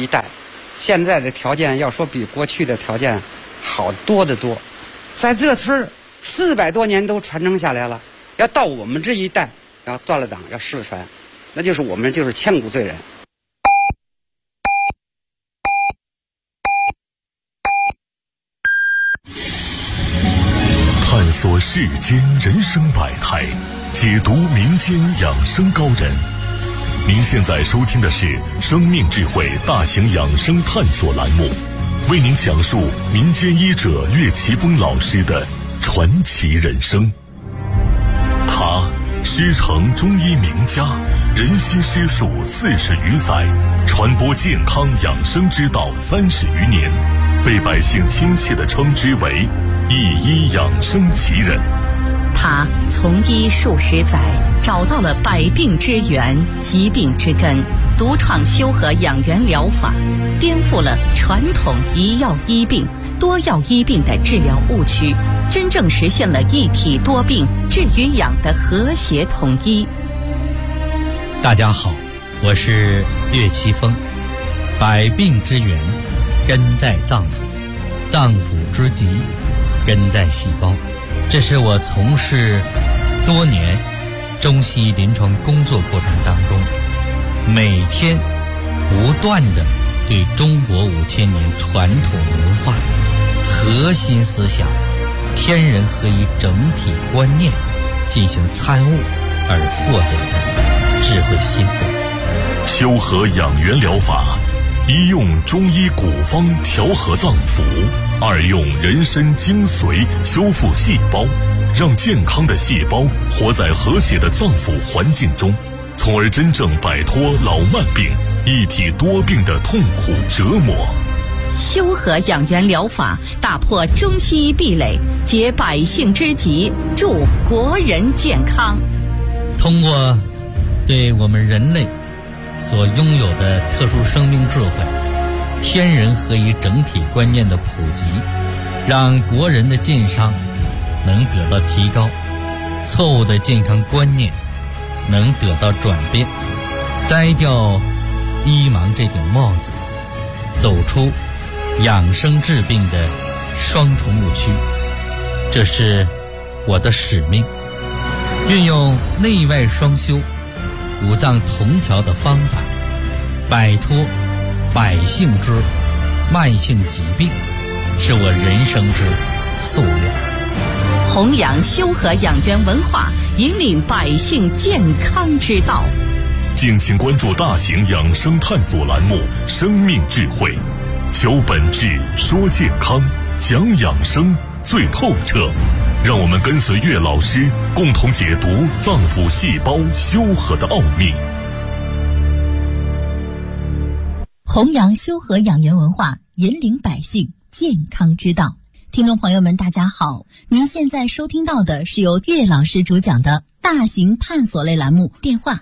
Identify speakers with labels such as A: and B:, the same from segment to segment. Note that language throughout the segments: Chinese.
A: 一代。现在的条件要说比过去的条件好多得多，在这村儿400多年都传承下来了，要到我们这一代要断了档要失传，那就是我们就是千古罪人。
B: 探索世间人生百态，解读民间养生高人。您现在收听的是生命智慧大型养生探索栏目，为您讲述民间医者岳奇峰老师的传奇人生。他师承中医名家，人心师术40余载，传播健康养生之道30余年，被百姓亲切地称之为一医养生奇人。
C: 他从医数十载，找到了百病之源、疾病之根，独创修和养元疗法，颠覆了传统一药医病、多药医病的治疗误区，真正实现了一体多病治与养的和谐统一。
D: 大家好，我是岳奇峰。百病之源根在脏腑，脏腑之疾根在细胞。这是我从事多年中西医临床工作过程当中，每天不断的对中国5000年传统文化核心思想天人合一整体观念进行参悟而获得的智慧心得。
B: 修和养元疗法，一用中医古方调和脏腑，二用人参精髓修复细胞，让健康的细胞活在和谐的脏腑环境中，从而真正摆脱老慢病、一体多病的痛苦折磨。
C: 修和养元疗法打破中西医壁垒，解百姓之急，助国人健康。
D: 通过对我们人类所拥有的特殊生命智慧、天人合一整体观念的普及，让国人的健康能得到提高，错误的健康观念能得到转变，摘掉医盲这顶帽子，走出养生治病的双重误区。这是我的使命，运用内外双修、五脏同调的方法，摆脱百姓之慢性疾病，是我人生之夙愿。
C: 弘扬修和养元文化，引领百姓健康之道。
B: 敬请关注大型养生探索栏目《生命智慧》，求本质，说健康，讲养生最透彻。让我们跟随岳老师，共同解读脏腑细胞修和的奥秘。
E: 弘扬修和养元文化，引领百姓健康之道。听众朋友们，大家好，您现在收听到的是由岳老师主讲的大型探索类栏目，电话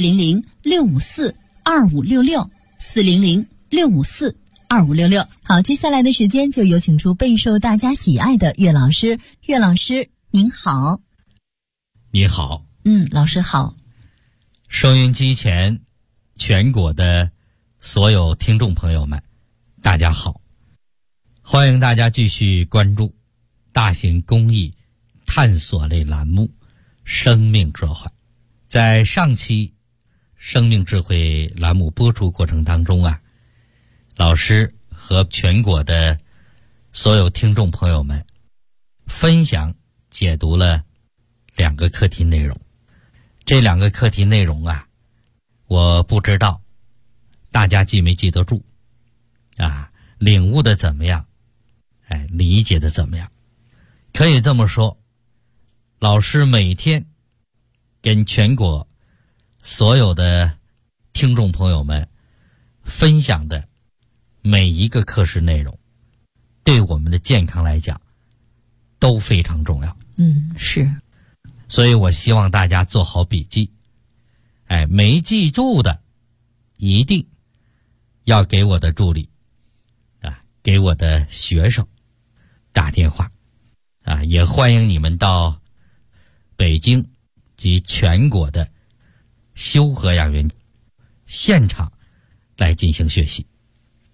E: 400-654-2566 400-654-2566。好，接下来的时间就有请出备受大家喜爱的岳老师。岳老师您好。
D: 你好。
E: 老师好。
D: 收音机前全国的所有听众朋友们，大家好，欢迎大家继续关注大型公益探索类栏目《生命智慧》。在上期生命智慧栏目播出过程当中老师和全国的所有听众朋友们分享解读了2个课题内容。这2个课题内容我不知道大家记没记得住领悟的怎么样，理解的怎么样。可以这么说，老师每天跟全国所有的听众朋友们分享的每一个课时内容，对我们的健康来讲都非常重要。
E: 是。
D: 所以我希望大家做好笔记，没记住的一定要给我的助理给我的学生打电话也欢迎你们到北京及全国的修和养元现场来进行学习。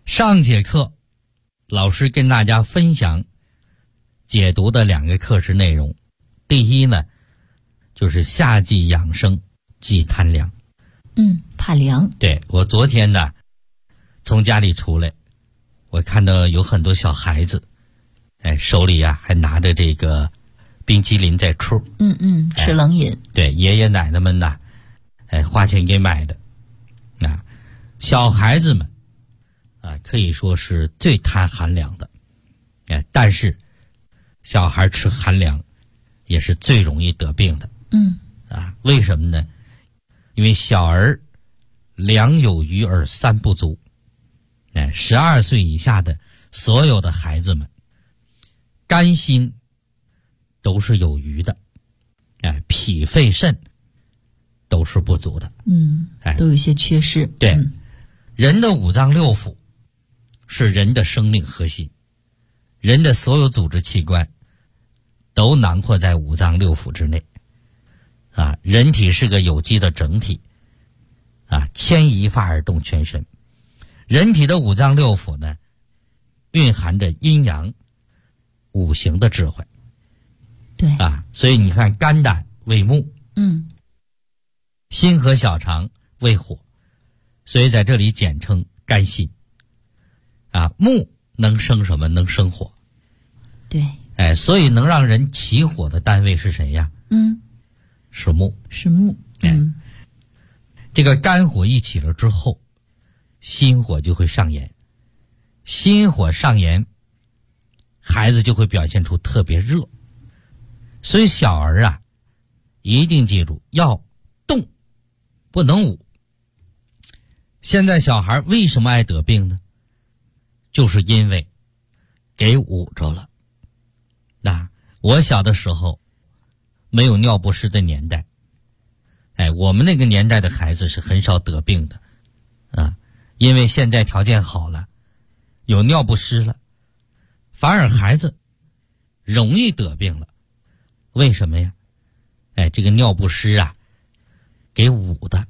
D: 上节课老师跟大家分享解读的2个课时内容。第一呢，就是夏季养生忌贪凉。
E: 怕凉。
D: 对，我昨天呢从家里出来，我看到有很多小孩子，手里还拿着这个冰淇淋在吃。
E: 吃冷饮。
D: 对，爷爷奶奶们呢，花钱给买的。小孩子们可以说是最贪寒凉的。但是小孩吃寒凉也是最容易得病的。为什么呢？因为小儿两有余而三不足。12岁以下的所有的孩子们，肝心都是有余的，脾肺肾都是不足的。
E: 都有一些缺失。
D: 对，人的五脏六腑是人的生命核心，人的所有组织器官都囊括在五脏六腑之内。人体是个有机的整体，牵一发而动全身。人体的五脏六腑呢，蕴含着阴阳五行的智慧。
E: 对。
D: 所以你看，肝胆为木，心和小肠为火，所以在这里简称肝心。木能生什么？能生火。
E: 对。
D: 所以能让人起火的单位是谁呀？是木。
E: 是木。
D: 这个肝火一起了之后，心火就会上炎，心火上炎，孩子就会表现出特别热。所以小儿一定记住要动，不能捂。现在小孩为什么爱得病呢？就是因为给捂着了。我小的时候没有尿不湿的年代，我们那个年代的孩子是很少得病的。因为现在条件好了，有尿不湿了，反而孩子容易得病了。为什么呀？这个尿不湿给捂的。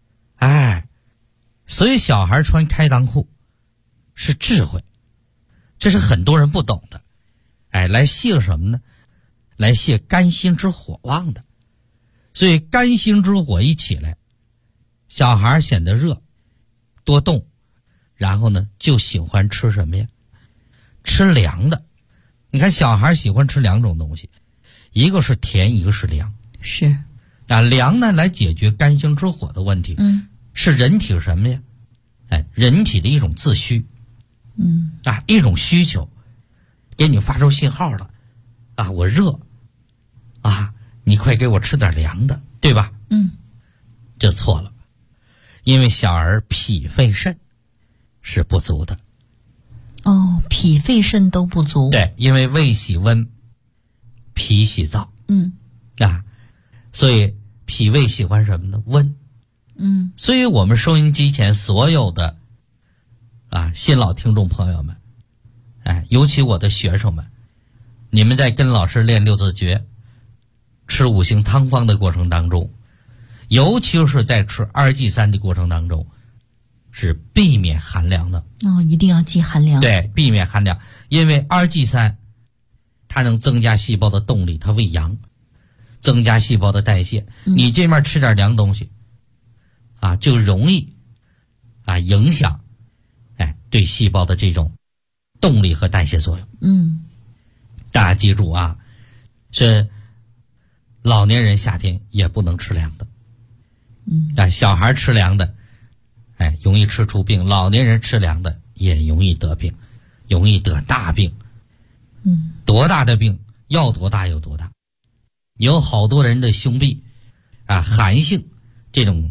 D: 所以小孩穿开裆裤是智慧，这是很多人不懂的。来泄什么呢？来泄肝心之火旺的。所以肝心之火一起来，小孩显得热，多动，然后呢就喜欢吃什么呀？吃凉的。你看小孩喜欢吃2种东西，一个是甜，一个是凉。
E: 是。
D: 凉呢来解决肝心之火的问题。是人体什么呀？人体的一种自需。一种需求，给你发出信号了。我热。你快给我吃点凉的，对吧？这错了。因为小儿脾肺肾是不足的。
E: 脾肺肾都不足。
D: 对，因为胃喜温，脾喜燥。所以脾胃喜欢什么呢？温。所以我们收音机前所有的新老听众朋友们，尤其我的学生们，你们在跟老师练六字诀、吃五行汤方的过程当中，尤其是在吃2G3的过程当中，是避免寒凉的。
E: 一定要忌寒凉。
D: 对，避免寒凉。因为2G3它能增加细胞的动力，它为阳，增加细胞的代谢。你这面吃点凉东西就容易影响对细胞的这种动力和代谢作用。大家记住是老年人夏天也不能吃凉的。小孩吃凉的容易吃出病，老年人吃凉的也容易得病，容易得大病。多大的病要多大有多大。有好多人的胸壁寒性这种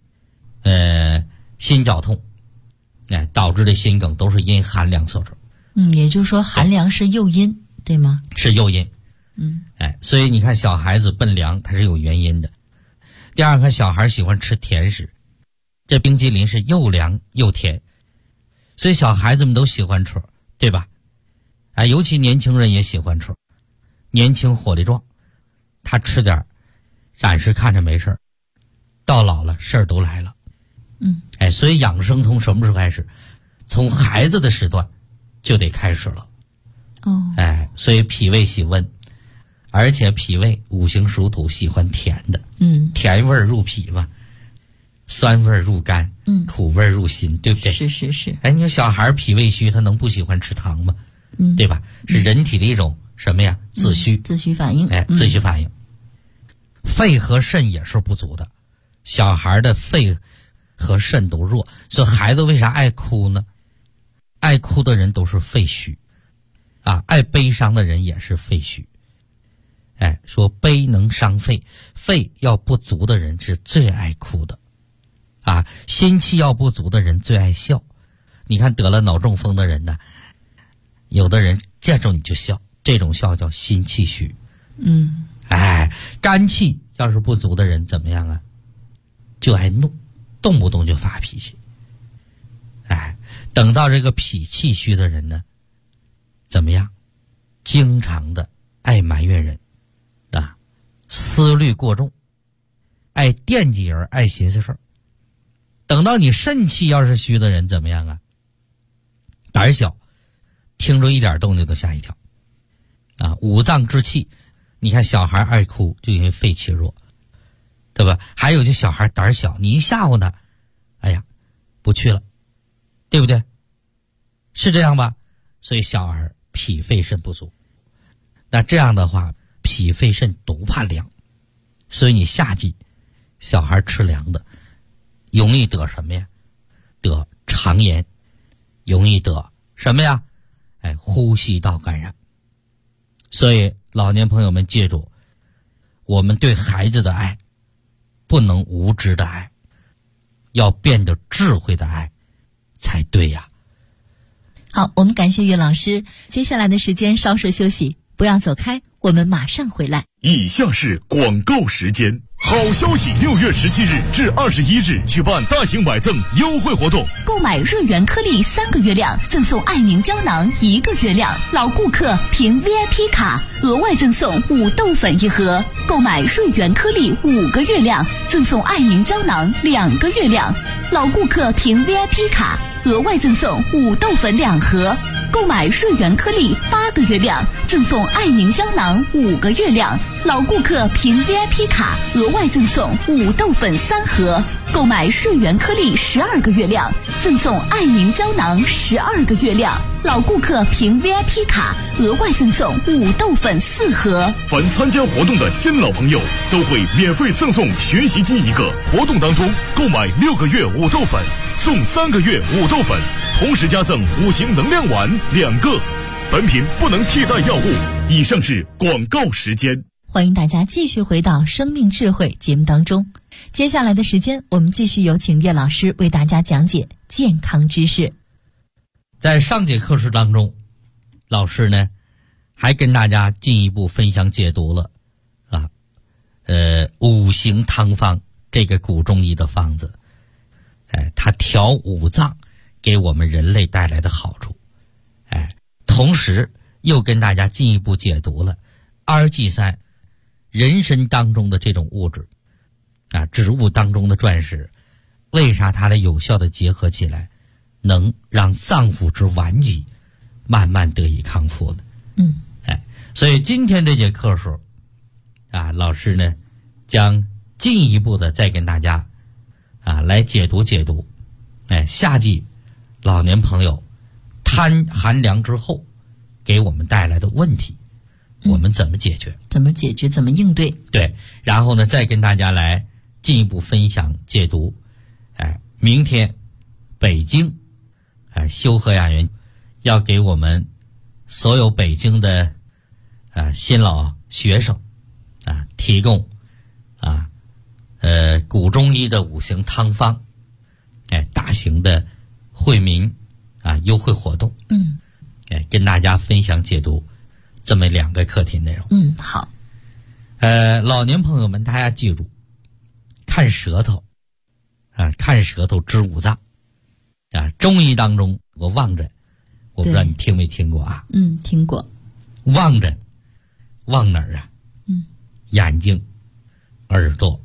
D: 心绞痛导致的心梗都是因寒凉所致。
E: 也就是说寒凉是诱因，对吗？
D: 是诱因。所以你看小孩子奔凉它是有原因的。第二个，小孩喜欢吃甜食，这冰激凌是又凉又甜，所以小孩子们都喜欢吃，对吧？尤其年轻人也喜欢吃，年轻火力壮，他吃点暂时看着没事儿，到老了事儿都来了。所以养生从什么时候开始？ 从孩子的时段就得开始了。所以脾胃喜温，而且脾胃五行属土，喜欢甜的，甜味入脾嘛，酸味入肝，苦味入心，对不对？
E: 是。
D: 你说小孩脾胃虚，他能不喜欢吃糖吗？对吧？是人体的一种什么呀？自虚，
E: 自虚反应。
D: 自虚反应。肺和肾也是不足的，小孩的肺和肾都弱，所以孩子为啥爱哭呢？爱哭的人都是肺虚，爱悲伤的人也是肺虚。说悲能伤肺，肺要不足的人是最爱哭的，心气要不足的人最爱笑。你看得了脑中风的人呢，有的人见着你就笑，这种笑叫心气虚。肝气要是不足的人怎么样啊？就爱怒，动不动就发脾气。等到这个脾气虚的人呢，怎么样？经常的爱埋怨人，思虑过重，爱惦记人，爱寻思事儿。等到你肾气要是虚的人怎么样啊？胆小，听着一点动静都吓一跳。五脏之气，你看小孩爱哭就因为肺气弱，对吧？还有就小孩胆小，你一吓唬他，不去了，对不对？是这样吧？所以小孩脾肺肾不足，那这样的话脾肺肾都怕凉，所以你夏季小孩吃凉的容易得什么呀？得肠炎，容易得什么呀？呼吸道感染。所以老年朋友们记住，我们对孩子的爱不能无知的爱，要变得智慧的爱才对呀。
E: 好，我们感谢岳老师，接下来的时间稍事休息，不要走开，我们马上回来。
B: 以下是广告时间。好消息！6月17日至21日举办大型买赠优惠活动，
F: 购买瑞元颗粒3个月量，赠送爱宁胶囊1个月量，老顾客凭 VIP 卡额外赠送5豆粉1盒；购买瑞元颗粒5个月量，赠送爱宁胶囊2个月量，老顾客凭 VIP 卡额外赠送5豆粉2盒；购买瑞元颗粒8个月量，赠送爱宁胶囊5个月量，老顾客凭 VIP 卡额外赠送5豆粉3盒；购买瑞元颗粒12个月量，赠送爱宁胶囊12个月量，老顾客凭 VIP 卡额外赠送5豆粉4盒。
B: 凡参加活动的新老朋友都会免费赠送学习机1个。活动当中购买6个月5豆粉，送3个月5豆粉，同时加赠5行能量丸2个。本品不能替代药物。以上是广告时间。
E: 欢迎大家继续回到生命智慧节目当中，接下来的时间我们继续有请岳老师为大家讲解健康知识。
D: 在上节课时当中，老师呢还跟大家进一步分享解读了五行汤方这个古中医的方子，它调五脏给我们人类带来的好处，同时又跟大家进一步解读了2G3人参当中的这种物质植物当中的钻石，为啥它的有效的结合起来能让脏腑之顽疾慢慢得以康复呢？所以今天这节课时候老师呢将进一步的再跟大家来解读夏季老年朋友贪寒凉之后给我们带来的问题，我们怎么解决？
E: 怎么解决？怎么应对？
D: 对，然后呢，再跟大家来进一步分享解读。明天北京修和雅园要给我们所有北京的新老学生提供古中医的五行汤方，大型的惠民优惠活动。跟大家分享解读这么2个课题内容。
E: 好。
D: 老年朋友们，大家记住，看舌头看舌头知五脏中医当中我望诊，我不知道你听没听过
E: 听过。
D: 望诊望哪儿眼睛、耳朵、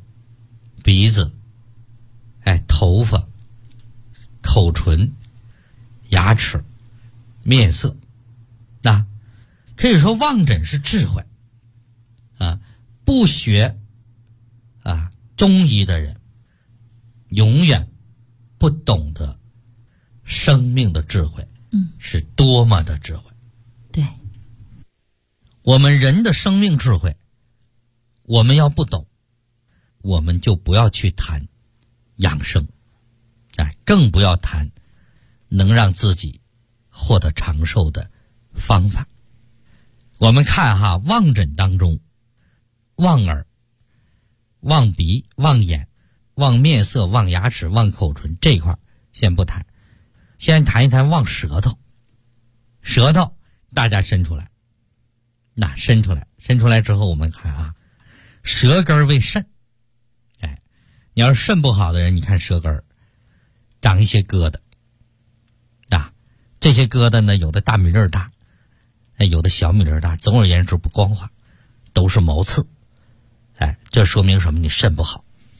D: 鼻子头发、口唇、牙牙齿、面色。可以说望诊是智慧不学中医的人永远不懂得生命的智慧是多么的智慧。
E: 对，
D: 我们人的生命智慧我们要不懂，我们就不要去谈养生，更不要谈能让自己获得长寿的方法。我们看望诊当中，望耳、望鼻、望眼、望面色、望牙齿、望口唇这一块先不谈，先谈一谈望舌头。舌头大家伸出来，伸出来之后，我们看舌根为肾。你要是肾不好的人，你看舌根长一些疙瘩这些疙瘩呢，有的大米粒大，有的小米粒大，总而言之不光滑，都是毛刺。这说明什么？你肾不好。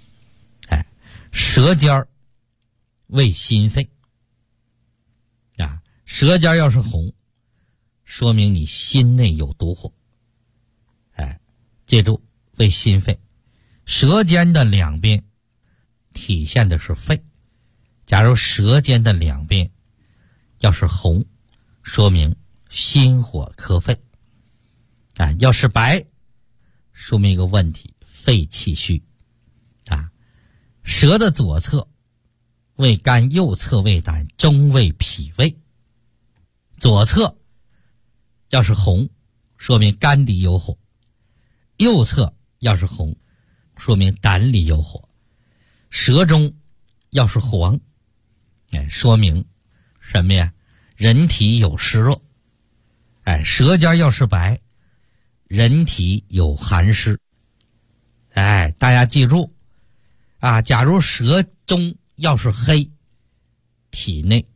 D: 舌尖为心肺舌尖要是红，说明你心内有毒火。记住，为心肺。舌尖的两边体现的是肺，假如舌尖的两边要是红，说明心火克肺。要是白，说明一个问题，肺气虚。舌的左侧为肝，右侧为胆，中为脾胃。左侧要是红，说明肝里有火；右侧要是红，说明胆里有火。舌中要是黄，说明什么呀？人体有湿热。舌尖要是白，人体有寒湿。大家记住假如舌中要是黑，体内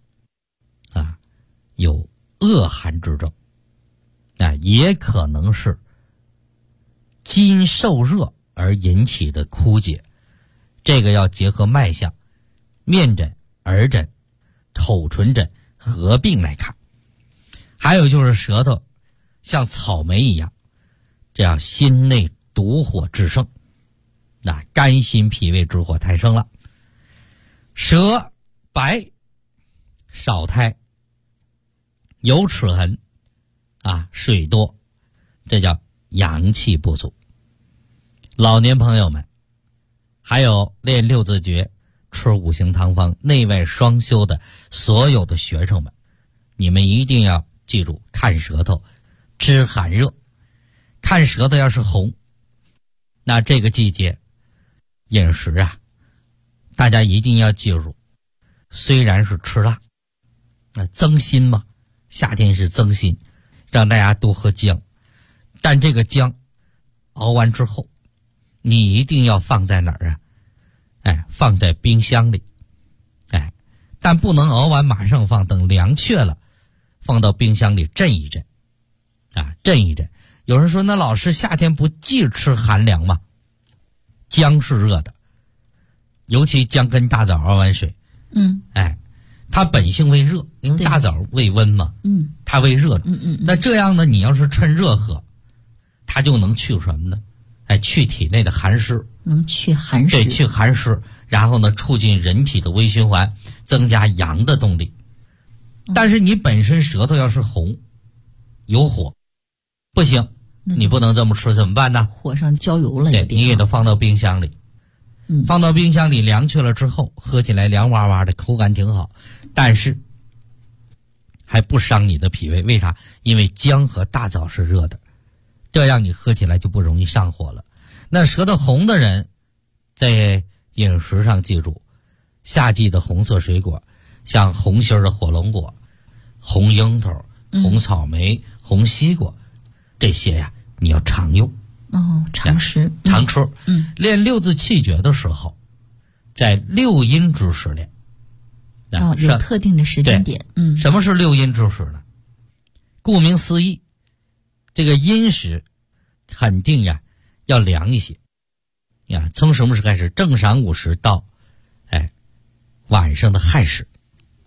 D: 有恶寒之症，也可能是筋受热而引起的枯竭。这个要结合脉象、面诊、耳诊、口唇诊合并来看。还有就是舌头像草莓一样，这样心内毒火至盛，肝心脾胃之火太盛了。舌白少苔，有齿痕水多，这叫阳气不足。老年朋友们，还有练六字诀、吃五行汤方、内外双修的所有的学生们，你们一定要记住，看舌头知寒热。看舌头要是红，那这个季节饮食大家一定要记住，虽然是吃辣，增辛嘛，夏天是增辛，让大家多喝姜，但这个姜熬完之后，你一定要放在哪儿放在冰箱里。但不能熬完马上放，等凉却了，放到冰箱里镇一镇镇一镇。有人说，那老师夏天不忌吃寒凉吗？姜是热的，尤其姜跟大枣熬完水，它本性为热，因为大枣为温嘛，它为热的。那这样呢，你要是趁热喝，它就能去什么呢？去体内的寒湿，
E: 能去寒湿，
D: 对，去寒湿，然后呢，促进人体的微循环，增加阳的动力。但是你本身舌头要是红，有火，不行，你不能这么吃，怎么办呢？
E: 火上浇油了，
D: 对，你给它放到冰箱里，放到冰箱里凉却了之后，喝起来凉哇哇的，口感挺好，但是还不伤你的脾胃。为啥？因为姜和大枣是热的，这样你喝起来就不容易上火了。那舌头红的人，在饮食上记住，夏季的红色水果，像红心的火龙果、红樱桃、红草莓、红西瓜，这些你要常用
E: 常吃，
D: 常吃。练六字气诀的时候，在六阴之时练。
E: 有特定的时间点。
D: 什么是六阴之时呢？顾名思义，这个阴时肯定要凉一些从什么时开始？正晌午时到晚上的亥时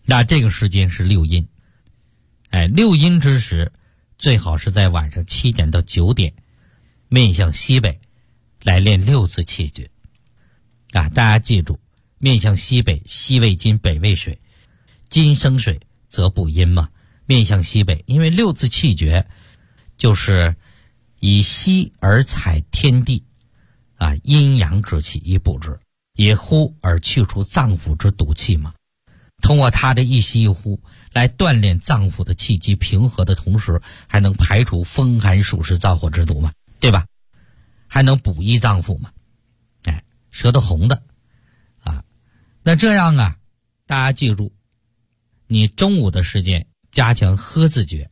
D: 那这个时间是六阴，六阴之时最好是在晚上7点到9点，面向西北来练六字气诀。大家记住，面向西北，西为金，北为水，金生水则补阴嘛。面向西北，因为六字气诀就是以西而采天地，阴阳之气以补之，以呼而去除脏腑之毒气嘛。通过他的一吸一呼来锻炼脏腑的气机平和的同时，还能排除风寒暑湿燥火之毒嘛，对吧？还能补益脏腑嘛。舌头红的那这样大家记住，你中午的时间加强喝字诀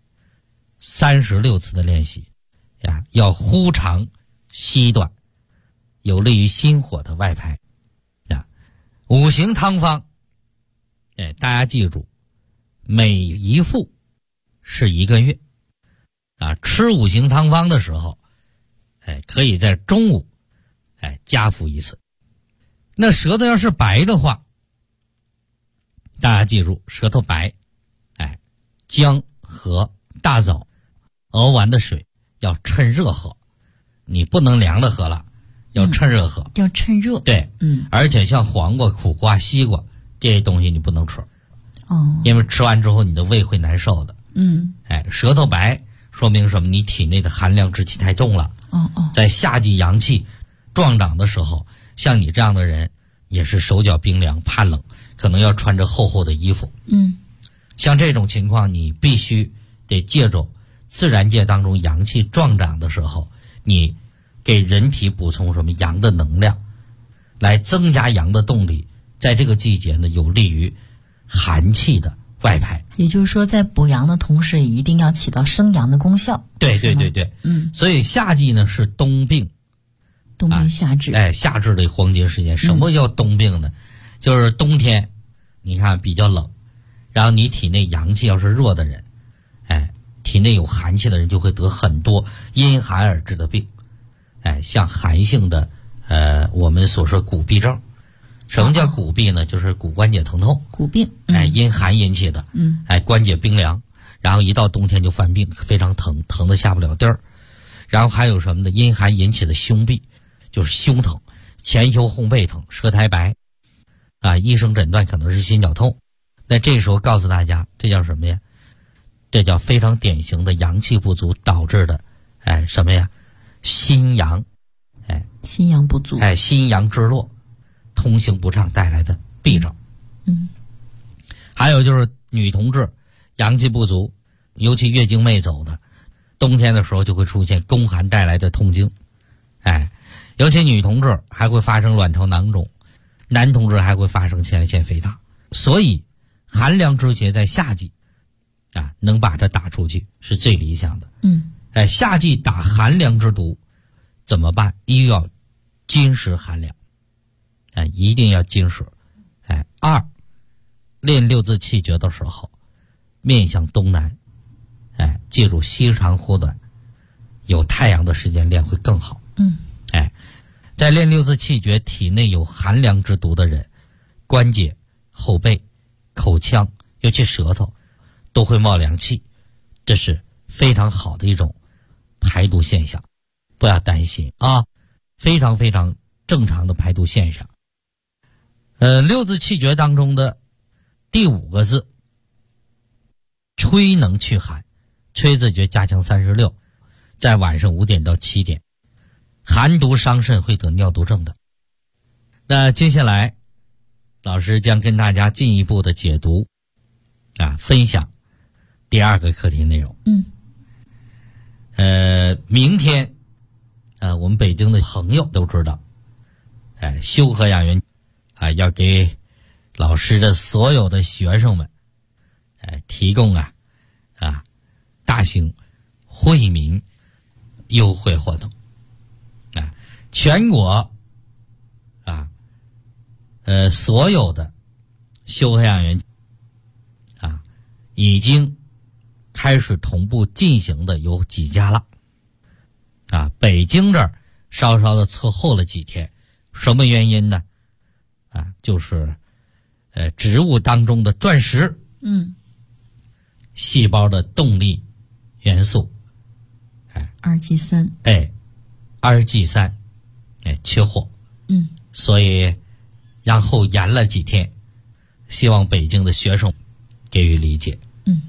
D: 36次的练习要呼长吸短，有利于心火的外排。五行汤方大家记住，每一副是1个月吃五行汤方的时候可以在中午加服1次。那舌头要是白的话，大家记住，舌头白姜和大枣熬完的水要趁热喝，你不能凉的喝了，要趁热喝，
E: 要趁热。
D: 对，而且像黄瓜、苦瓜、西瓜这些东西你不能吃因为吃完之后你的胃会难受的。舌头白说明什么？你体内的寒凉之气太重了。在夏季阳气壮长的时候，像你这样的人也是手脚冰凉，怕冷，可能要穿着厚厚的衣服。像这种情况，你必须得借助自然界当中阳气壮长的时候，你给人体补充什么阳的能量，来增加阳的动力。在这个季节呢，有利于寒气的外排。
E: 也就是说，在补阳的同时，也一定要起到生阳的功效。
D: 对。所以夏季呢是冬病。
E: 冬病夏治。
D: 夏至的黄金时间。什么叫冬病呢？就是冬天你看比较冷，然后你体内阳气要是弱的人，体内有寒气的人就会得很多因寒而致的病。像寒性的我们所说骨痹症。什么叫骨痹呢？就是骨关节疼痛。
E: 骨病。
D: 因寒引起的。关节冰凉，然后一到冬天就犯病，非常疼，疼得下不了地儿。然后还有什么呢？因寒引起的胸痹，就是胸疼，前胸后背疼，舌苔白医生诊断可能是心绞痛。那这时候告诉大家，这叫什么呀？这叫非常典型的阳气不足导致的什么呀？心阳
E: 心阳不足。
D: 心阳之弱，通行不畅带来的痹症。还有就是女同志阳气不足，尤其月经没走的，冬天的时候就会出现宫寒带来的痛经。尤其女同志还会发生卵巢囊肿，男同志还会发生前列腺肥大。所以寒凉之节在夏季能把它打出去是最理想的。夏季打寒凉之毒怎么办？一要金石寒凉，一定要金石。二，练六字气诀的时候面向东南，记住吸长呼短，有太阳的时间练会更好。在练六字气诀，体内有寒凉之毒的人，关节、后背、口腔，尤其舌头都会冒凉气，这是非常好的一种排毒现象，不要担心非常非常正常的排毒现象。六字气诀当中的第5个字，吹能去寒，吹字诀加强36，在晚上5点到7点，寒毒伤肾会得尿毒症的。那接下来老师将跟大家进一步的解读分享第2个课题内容。明天我们北京的朋友都知道，修和养元要给老师的所有的学生们提供大型惠民优惠活动。全国所有的修和养元已经开始同步进行的有几家了。北京这儿稍稍的侧后了几天，什么原因呢？就是植物当中的钻石细胞的动力元素
E: RG3，
D: RG3，缺货，所以然后延了几天，希望北京的学生给予理解，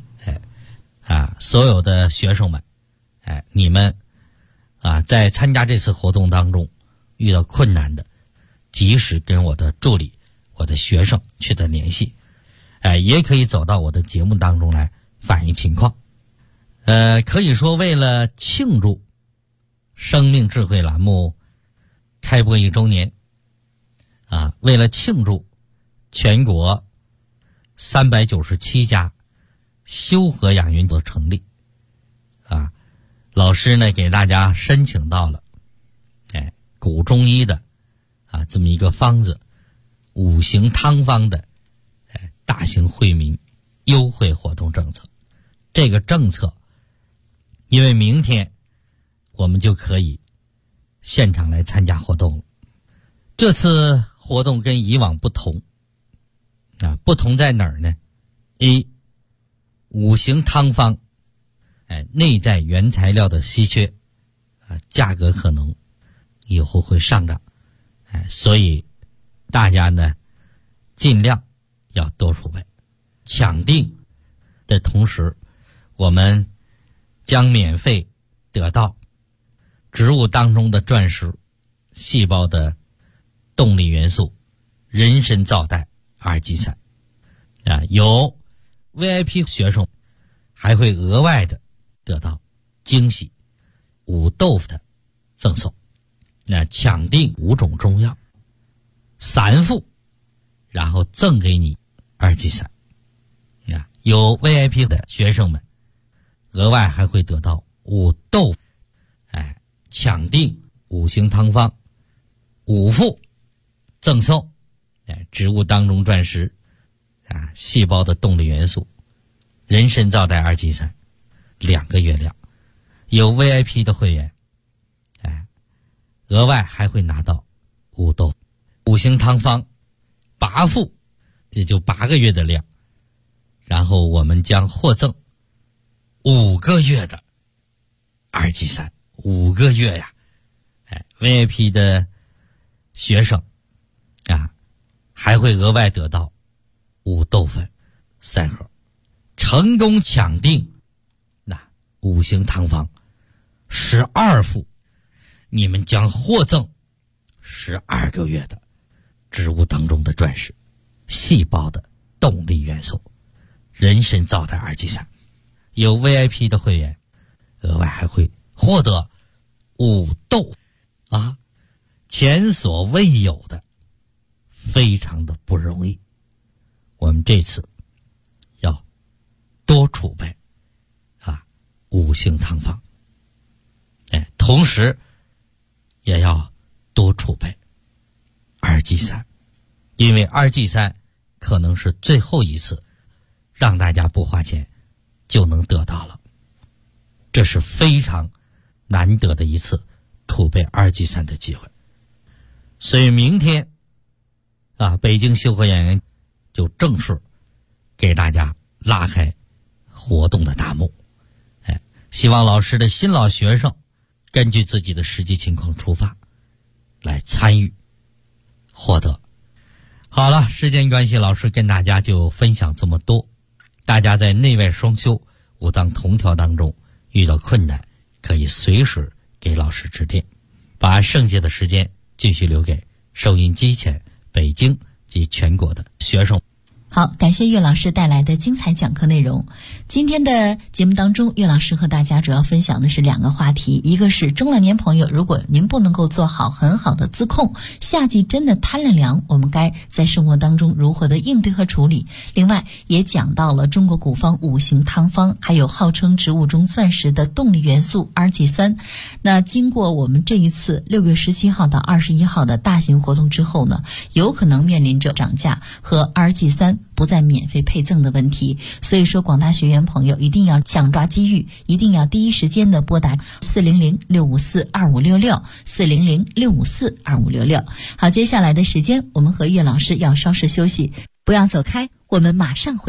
D: 所有的学生们，你们在参加这次活动当中遇到困难的，及时跟我的助理、我的学生取得联系，也可以走到我的节目当中来反映情况。可以说为了庆祝生命智慧栏目开播1周年，为了庆祝全国397家修和养云的成立，老师呢给大家申请到了古中医的这么一个方子，5行汤方的大型惠民优惠活动政策。这个政策因为明天我们就可以现场来参加活动了。这次活动跟以往不同，不同在哪儿呢？5行汤方内在原材料的稀缺，价格可能以后会上涨，所以大家呢尽量要多储备。抢订的同时，我们将免费得到植物当中的钻石、细胞的动力元素、人参皂苷RG3，有 VIP 学生还会额外的得到惊喜5豆腐的赠送。抢订5种中药3副，然后赠给你RG3。有 VIP 的学生们额外还会得到5豆腐，抢订5行汤方5副赠送植物当中钻石细胞的动力元素人参皂苷RG3 2个月量。有 VIP 的会员额外还会拿到5豆腐5行汤方8副，也就8个月的量，然后我们将获赠5个月的RG3 5个月呀！VIP 的学生还会额外得到5豆粉3盒。成功抢订5行汤方12副，你们将获赠12个月的植物当中的钻石、细胞的动力元素人参皂苷RG3。有 VIP 的会员额外还会获得5豆前所未有的，非常的不容易。我们这次要多储备5行汤方，同时也要多储备RG3，因为RG3可能是最后一次让大家不花钱就能得到了，这是非常难得的一次储备RG3的机会。所以明天北京修和养元就正式给大家拉开活动的大幕。希望老师的新老学生根据自己的实际情况出发来参与获得。好了，时间关系，老师跟大家就分享这么多。大家在内外双修5当同调当中遇到困难，可以随时给老师致电。把剩下的时间继续留给收音机前北京及全国的学生。
E: 好，感谢岳老师带来的精彩讲课内容。今天的节目当中，岳老师和大家主要分享的是2个话题，一个是中老年朋友，如果您不能够做好很好的自控，夏季真的贪了凉，我们该在生活当中如何的应对和处理。另外也讲到了中国古方5行汤方，还有号称植物中钻石的动力元素RG3。那经过我们这一次6月17号到21号的大型活动之后呢，有可能面临着涨价和RG3不再免费配赠的问题，所以说广大学员朋友一定要抢抓机遇，一定要第一时间的拨打400-654-2566 400-654-2566。好，接下来的时间我们和岳老师要稍事休息，不要走开，我们马上回来。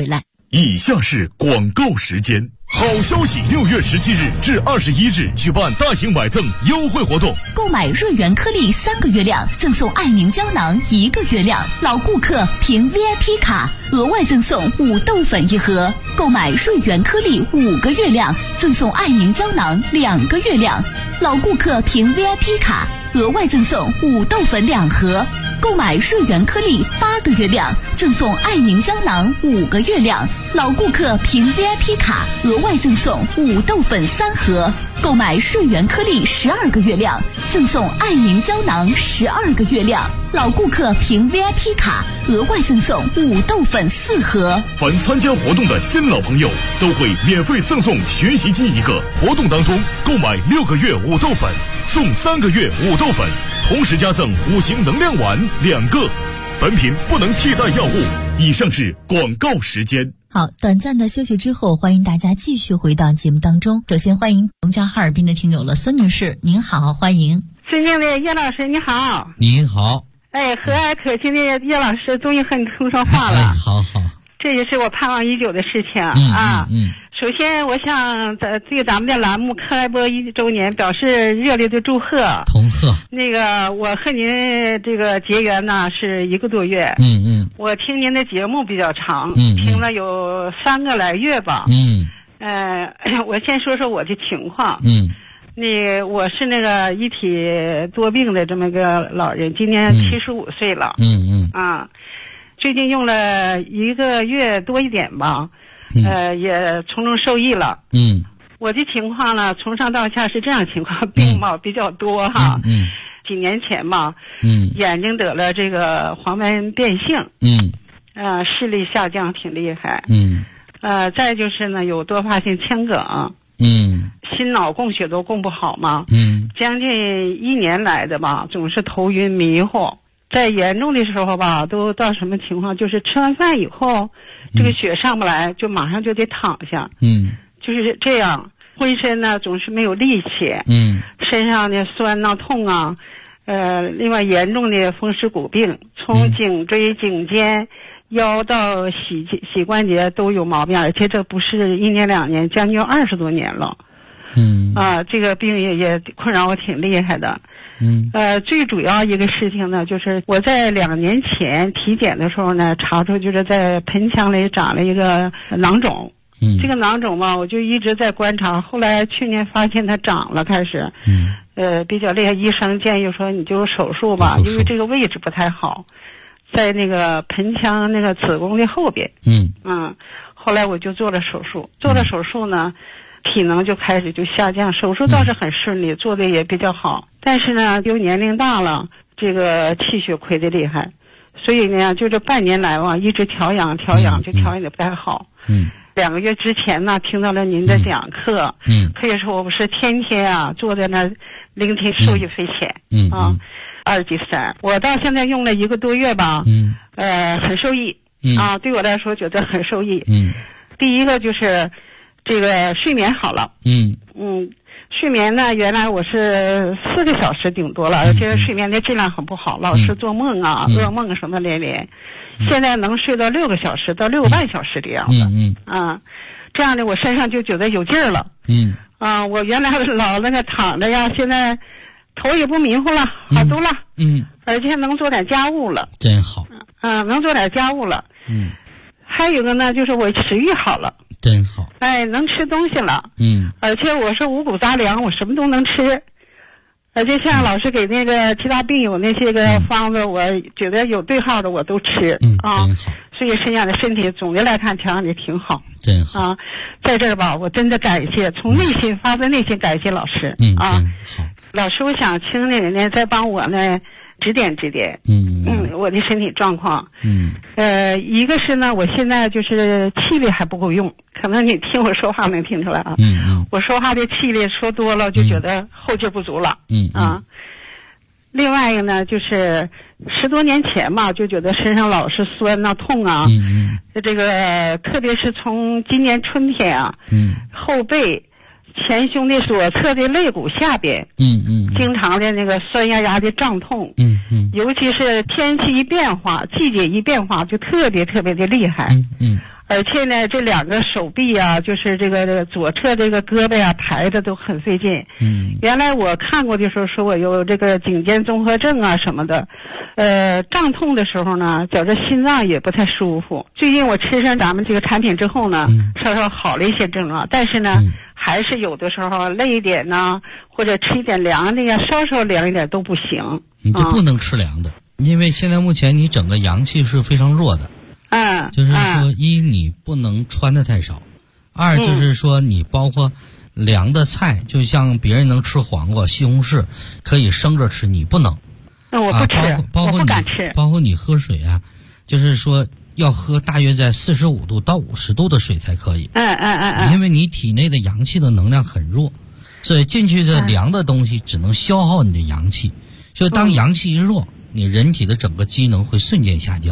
B: 以下是广告时间。好消息！6月17日至21日举办大型买赠优惠活动，
F: 购买瑞元颗粒3个月亮赠送爱宁胶囊1个月亮，老顾客凭 VIP 卡额外赠送5豆粉1盒，购买瑞元颗粒5个月亮赠送爱宁胶囊2个月亮，老顾客凭 VIP 卡额外赠送5豆粉2盒，购买瑞元颗粒8个月亮赠送爱宁胶囊5个月亮，老顾客凭 VIP 卡额外赠送5豆粉3盒，购买瑞元颗粒12个月亮赠送爱宁胶囊12个月亮，老顾客凭 VIP 卡额外赠送5豆粉4盒。
B: 凡参加活动的新老朋友都会免费赠送学习机1个，活动当中购买6个月5豆粉送3个月5豆粉，同时加赠5行能量丸2个。本品不能替代药物。以上是广告时间。
E: 好，短暂的休息之后，欢迎大家继续回到节目当中。首先欢迎龙江哈尔滨的听友了，孙女士，您好，欢迎。
G: 尊敬的叶老师，你好。
D: 您好。
G: 哎，和蔼可亲的叶老师终于和你通上话了。
D: 哎，好好。
G: 这也是我盼望已久的事情首先，我想对咱们的栏目开播1周年表示热烈的祝贺，
D: 同贺。
G: 那个，我和您这个结缘呢是1个多月。我听您的节目比较长，听了有3个来月吧。我先说说我的情况。我是那个一体多病的这么个老人，今年75岁了。最近用了1个月多一点吧。也从中受益了。我的情况呢，从上到下是这样情况，病嘛比较多哈。几年前嘛，眼睛得了这个黄斑变性。视力下降挺厉害。再就是呢，有多发性腔梗。心脑供血都供不好嘛。将近1年来的吧，总是头晕迷糊。在严重的时候吧，都到什么情况？就是吃完饭以后，这个血上不来，就马上就得躺下。就是这样，浑身呢总是没有力气。身上的酸呐、痛啊，另外严重的风湿骨病，从颈椎、颈肩、腰到膝关节都有毛病，而且这不是1年2年，将近20多年了。这个病也困扰我挺厉害的。最主要一个事情呢，就是我在2年前体检的时候呢，查出就是在盆腔里长了一个囊肿。这个囊肿嘛，我就一直在观察，后来去年发现它长了，开始比较厉害，医生建议说你就手术吧，因为这个位置不太好，在那个盆腔那个子宫的后边。后来我就做了手术，呢体能就开始就下降，手术倒是很顺利，做的也比较好，但是呢又年龄大了，这个气血亏得厉害，所以呢就这半年来吧，一直调养就调养的不太好。2个月之前呢，听到了您的讲课，可以说我不是天天坐在那聆听，受益匪浅。2级3，我到现在用了1个多月吧，很受益。对我来说觉得很受益。第一个就是这个睡眠好了。睡眠呢，原来我是4个小时顶多了，而且睡眠的质量很不好，老是做梦噩梦什么连连。现在能睡到6个小时到6个半小时的样子。这样的我身上就觉得有劲儿了。我原来老那个躺着呀，现在头也不迷糊了，好多了。而且能做点家务了。
D: 真好。
G: 能做点家务了。还有一个呢，就是我食欲好了。
D: 真好。
G: 能吃东西了。而且我是五谷杂粮，我什么都能吃。而且像老师给那个其他病友那些个方子，我觉得有对号的我都吃。所以身体总的来看调养的挺好。
D: 真好。
G: 在这儿吧，我真的感谢，从内心发自内心感谢老师。
D: 好。
G: 老师，我想请你呢再帮我呢指点指点。我的身体状况。一个是呢，我现在就是气力还不够用，可能你听我说话能听出来啊。我说话的气力说多了就觉得后劲不足了。另外一个呢，就是10多年前嘛，就觉得身上老是酸啊、痛啊。这个特别是从今年春天后背、前胸的左侧的肋骨下边，经常的那个酸压压的胀痛。尤其是天气一变化、季节一变化，就特别特别的厉害。 而且呢，这两个手臂啊，就是这个左侧这个胳膊呀，抬的都很费劲。原来我看过的时候说我有这个颈肩综合症啊什么的，胀痛的时候呢，觉着心脏也不太舒服。最近我吃上咱们这个产品之后呢，稍稍好了一些症状，但是呢，还是有的时候累一点呢，或者吃一点凉的呀，稍稍凉一点都不行。
D: 你就不能吃凉的，因为现在目前你整个阳气是非常弱的。就是说，一你不能穿的太少，二就是说你包括凉的菜，就像别人能吃黄瓜、西红柿，可以生着吃，你不能。
G: 我不吃，
D: 包括
G: 我不敢吃。
D: 包括你喝水啊，就是说要喝大约在45度到50度的水才可以。因为你体内的阳气的能量很弱，所以进去的凉的东西只能消耗你的阳气。就当阳气一弱，你人体的整个机能会瞬间下降。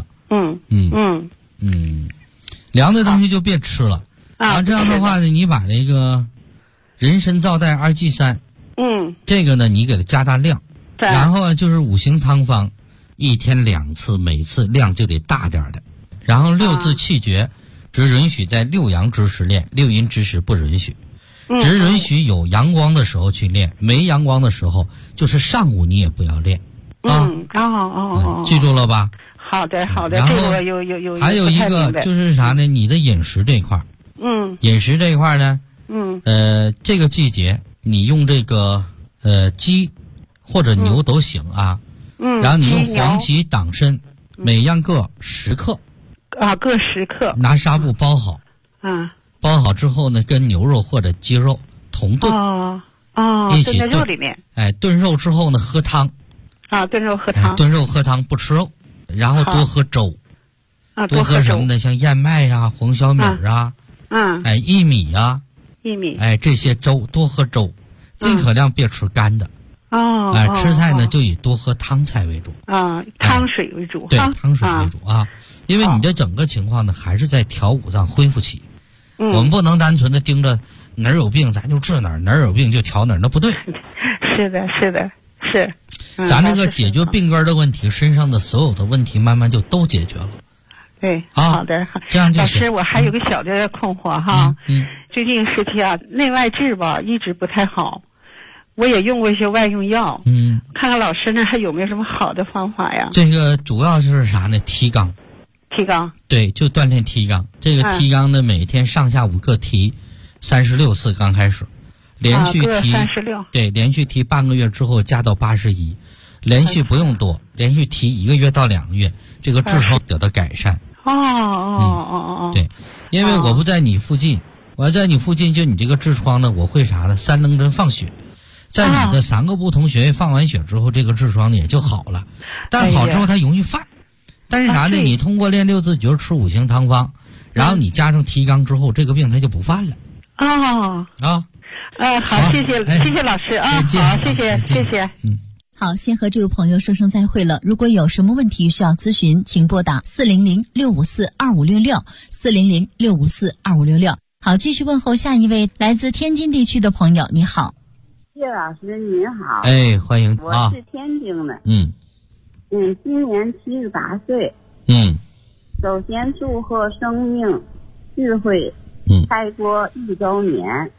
D: 凉的东西就别吃了。然后这样的话呢，你把这个人参皂苷2剂3，这个呢你给它加大量，然后就是5行汤方，1天2次，每次量就得大点的。然后6字气诀，只允许在6阳之时练，6阴之时不允许，只允许有阳光的时候去练，没阳光的时候就是上午你也不要练。记住了吧？
G: 好的，
D: 然后
G: 这个有
D: 还有一个就是啥呢？你的饮食这一块，饮食这一块呢，这个季节你用这个鸡或者牛都行啊，然后你用黄芪、党参，每样各10克，
G: 各10克，
D: 拿纱布包好，包好之后呢，跟牛肉或者鸡肉同炖，一起炖
G: 肉里面，
D: 炖肉之后呢，喝汤，
G: 炖肉喝汤，
D: 炖肉喝汤不吃肉。然后多喝粥，多喝什么呢？像燕麦呀、黄小米啊，薏米呀，这些粥多喝粥，尽可量别吃干的。吃菜呢就以多喝汤菜为主。
G: 汤水为主。
D: 对，汤水为主啊，因为你的整个情况呢还是在调五脏恢复期。我们不能单纯的盯着哪儿有病咱就治哪儿，哪儿有病就调哪儿，那不对。
G: 是的。
D: 咱这个解决病根的问题，身上的所有的问题慢慢就都解决了。
G: 对，好的，
D: 这样就行。
G: 老师，我还有个小的困惑哈，最近时期啊，内外治吧一直不太好，我也用过一些外用药，看看老师呢还有没有什么好的方法呀？
D: 这个主要是啥呢？提肛。对，就锻炼提肛。这个提肛呢，每天上下午各提36次，刚开始。连续提对，连续提半个月之后加到81，连续不用多，连续提1个月到2个月，这个痔疮得到改善。对，因为我不在你附近，我要在你附近，就你这个痔疮呢，我会啥呢？3棱针放血，在你的3个不同穴位放完血之后，这个痔疮也就好了。但好之后它容易犯，但是啥呢？你通过练6字诀、吃5行汤方，然后你加上提肛之后，这个病它就不犯了。
G: 好，谢谢老师啊，好，谢谢。
E: 好，先和这位朋友说声再会了。如果有什么问题需要咨询，请拨打400-654-2566，400-654-2566。好，继续问候下一位来自天津地区的朋友，你好。
H: 谢老师您好。
D: 欢迎。
H: 我是天津的。今年78岁。首先祝贺生命智慧开播1周年。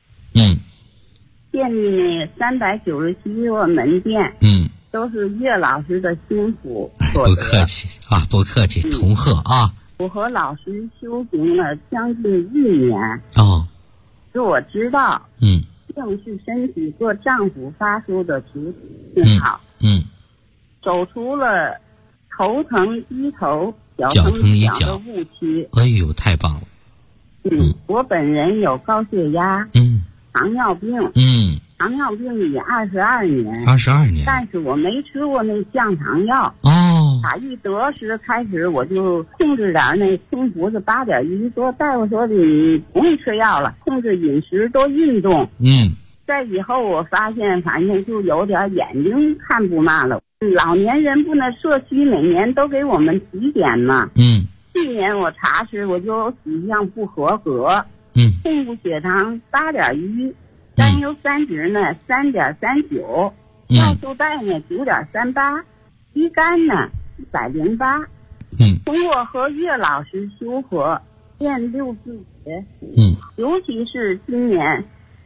H: 店里呢397个门店，都是岳老师的幸福所得。
D: 不客气，同贺啊！
H: 我和老师修行了将近1年。是我知道，病是身体各脏腑发出的主体信号。走出了头疼低头、脚疼一脚的误区。
D: 哎呦，太棒了！
H: 我本人有高血压。糖尿病，糖尿病已22年，但是我没吃过那降糖药。打一得时开始，我就控制点那空腹是8.1，说大夫说你不用吃药了，控制饮食，多运动。在以后我发现，反正就有点眼睛看不嘛了。老年人不能社区每年都给我们体检嘛。去年我查时，我就几项不合格。空腹血糖8.1，甘油三酯呢3.39，尿素带呢9.38，乙肝呢108。通过和岳老师修和， 变六字诀。尤其是今年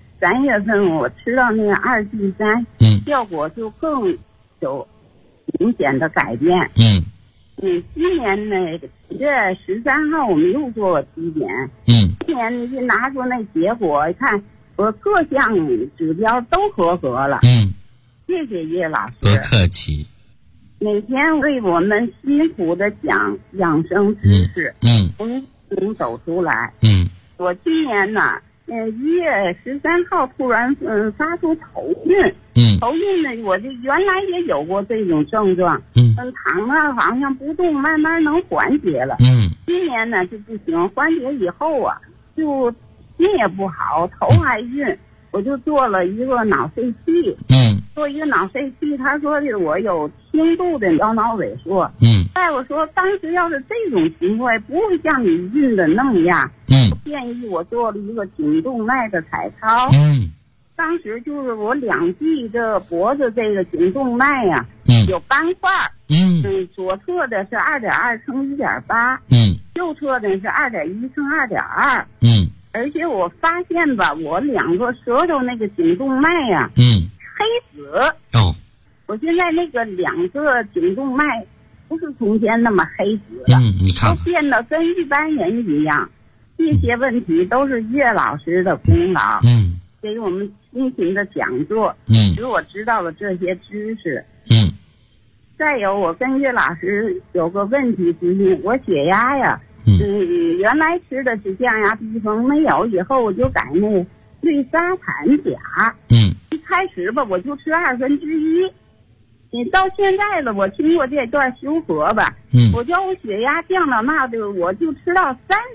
H: 3月份我吃到那个2G3，效果就更有明显的改变。今年呢9月13号我们又做了体检。今年一拿出那结果，一看我各项指标都合格了。谢谢叶老师。
D: 不客气。
H: 每天为我们辛苦的讲养生知识，能走出来。我今年呢1月13号突然发出头晕。头晕呢，我这原来也有过这种症状。躺那好像不动，慢慢能缓解了。今年呢就不行，缓解以后啊，就心也不好，头还晕。我就做了一个脑 CT。做一个脑 CT， 他说的我有轻度的腰脑萎缩。大夫说当时要是这种情况不会像你晕的那么样。建议我做了一个颈动脉的彩超。当时就是我2臂这脖子这个颈动脉呀，有斑块。左侧的是2.2乘1.8。右侧的是2.1乘2.2。而且我发现吧，我2个舌头那个颈动脉呀，黑紫。我现在那个2个颈动脉不是从前那么黑紫了。
D: 你看
H: 都变得跟一般人一样。这些问题都是岳老师的功劳。给我们辛勤的讲座，使我知道了这些知识。再有，我跟岳老师有个问题咨询，我血压呀，原来吃的是降压避风，没有以后我就改那氯沙坦钾。一开始吧，我就吃1/2。你到现在了，我经过这段修和吧，我叫我血压降到那的，我就吃到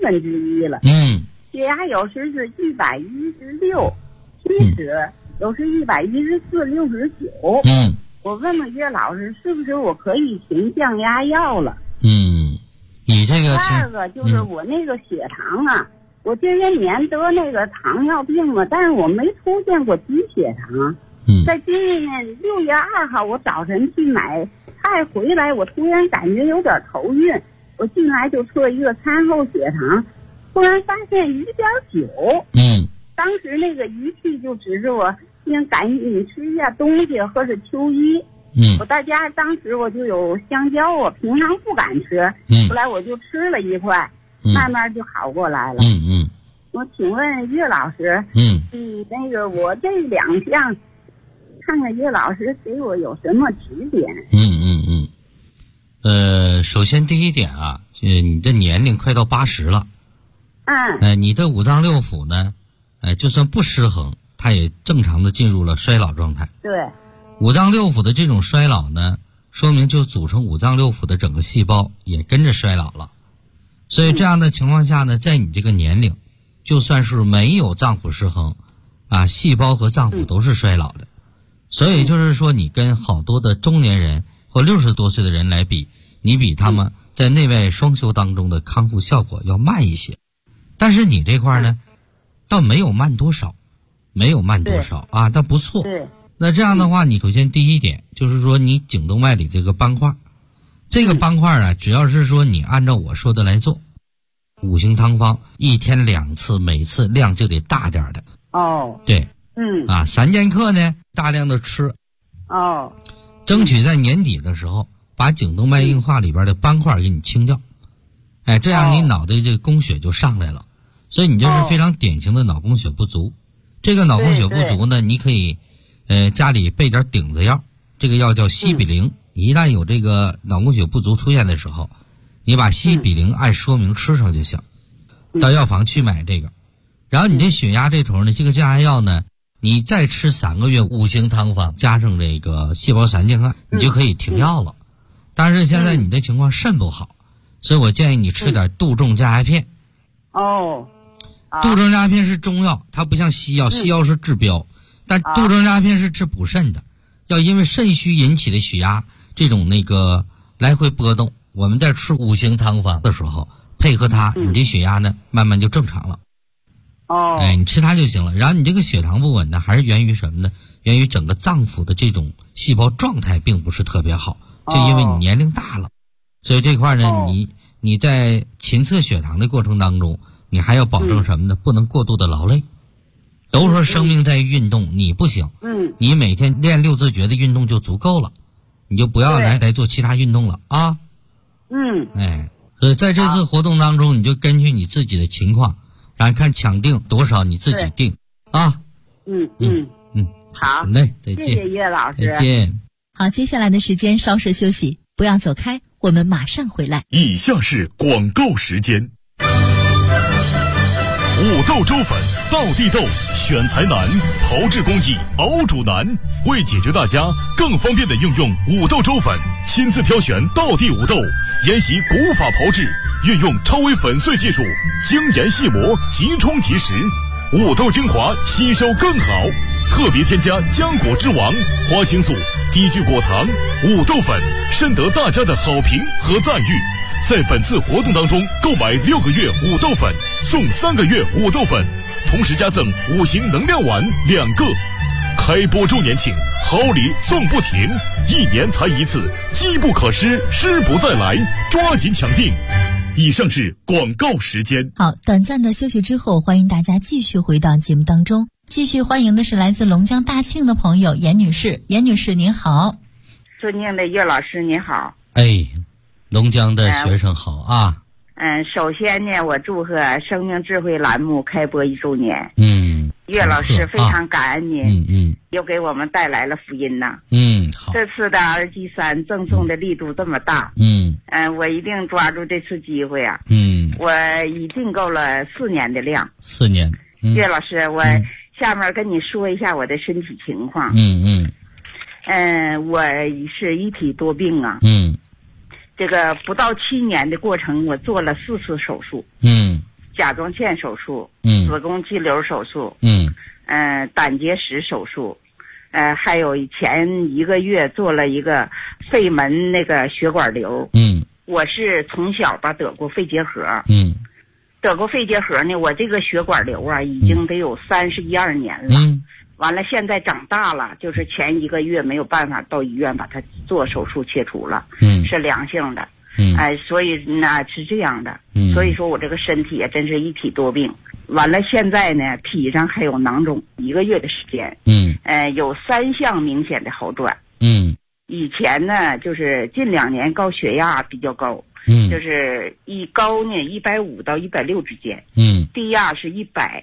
H: 1/3了。血压有时是116，其实有时114、69。我问问岳老师，是不是我可以停降压药了？
D: 你这个
H: 第二个就是我那个血糖啊，我这些年得那个糖尿病嘛，但是我没出现过低血糖。在今年6月2号，我早晨去买菜回来，我突然感觉有点头晕，我进来就测一个餐后血糖，突然发现1.9。当时那个仪器就指示我应赶紧吃一下东西，喝着秋衣。我在家当时我就有香蕉，我平常不敢吃。后来我就吃了一块，慢慢就好过来了。我请问岳老师，那个我这2项，看看岳老师给我有什么指点。
D: 首先第一点啊，你的年龄快到80了。你的5脏6腑呢，就算不失衡，它也正常的进入了衰老状态。
H: 对。
D: 5脏6腑的这种衰老呢，说明就组成5脏6腑的整个细胞也跟着衰老了。所以这样的情况下呢，在你这个年龄，就算是没有脏腑失衡啊，细胞和脏腑都是衰老的。所以就是说，你跟好多的中年人或60多岁的人来比，你比他们在内外双修当中的康复效果要慢一些。但是你这块呢，倒没有慢多少，啊，但不错。那这样的话，你首先第一点就是说，你颈动脉里这个斑块，这个斑块啊，只要是说你按照我说的来做，5行汤方1天2次，每次量就得大点的。对。3剑客呢，大量的吃。争取在年底的时候，把颈动脉硬化里边的斑块给你清掉。这样你脑袋这个供血就上来了。所以你就是非常典型的脑供血不足。这个脑供血不足呢，你可以家里备点顶子药，这个药叫西比灵。一旦有这个脑供血不足出现的时候，你把西比灵按说明吃上就行。到药房去买这个。然后你这血压这头呢，这个降压药呢，你再吃3个月5行汤方加上这个细胞散健康，你就可以停药了。但是现在你的情况肾不好，所以我建议你吃点杜仲加压片。杜仲加压片是中药，它不像西药，西药是治标，但杜仲加压片是治补肾的。要因为肾虚引起的血压这种那个来回波动，我们在吃5行汤方的时候配合它，你这血压呢慢慢就正常了。你吃它就行了。然后你这个血糖不稳呢，还是源于什么呢？源于整个脏腑的这种细胞状态并不是特别好，就因为你年龄大了，所以这块呢， 你在检测血糖的过程当中，你还要保证什么呢？不能过度的劳累。都说生命在于运动，你不行。你每天练6字诀的运动就足够了，你就不要来做其他运动了啊。所以在这次活动当中，你就根据你自己的情况，然后看抢定多少你自己定啊。
H: 好
D: 嘞，再见。
H: 谢谢岳老师。
D: 再见。
E: 好，接下来的时间稍事休息，不要走开，我们马上回来。
B: 以下是广告时间。五豆粥粉，道地豆，选材难，炮制工艺，熬煮难。为解决大家更方便的应用五豆粥粉，亲自挑选道地五豆，沿袭古法炮制，运用超微粉碎技术，精研细磨，即冲即食，五豆精华吸收更好。特别添加浆果之王、花青素、低聚果糖、五豆粉，深得大家的好评和赞誉。在本次活动当中，购买6个月五豆粉送3个月五豆粉，同时加赠5行能量丸2个。开播周年庆，好礼送不停，1年才一次，机不可失，失不再来，抓紧抢定。以上是广告时间。
E: 好，短暂的休息之后，欢迎大家继续回到节目当中。继续欢迎的是来自龙江大庆的朋友严女士。严女士您好。
H: 尊敬的岳老师您好。
D: 龙江的学生好啊。
H: 首先呢，我祝贺生命智慧栏目开播1周年。岳老师非常感恩您，又给我们带来了福音呐。
D: 好。
H: 这次的RG3赠送的力度这么大，我一定抓住这次机会啊。我已订购了4年的量。
D: 4年。
H: 岳老师，我下面跟你说一下我的身体情况。我是一体多病啊。这个不到7年的过程，我做了4次手术。甲状腺手术，子宫肌瘤手术，胆结石手术，还有前1个月做了一个肺门那个血管瘤。我是从小吧得过肺结核。得过肺结核呢，我这个血管瘤啊，已经得有31、2年了。完了，现在长大了，就是前1个月没有办法到医院把它做手术切除了。是良性的。所以呢是这样的。所以说我这个身体也真是一体多病。完了，现在呢体上还有囊肿，1个月的时间。有3项明显的好转。以前呢就是近2年高血压比较高。就是高呢150到160之间。低压是100。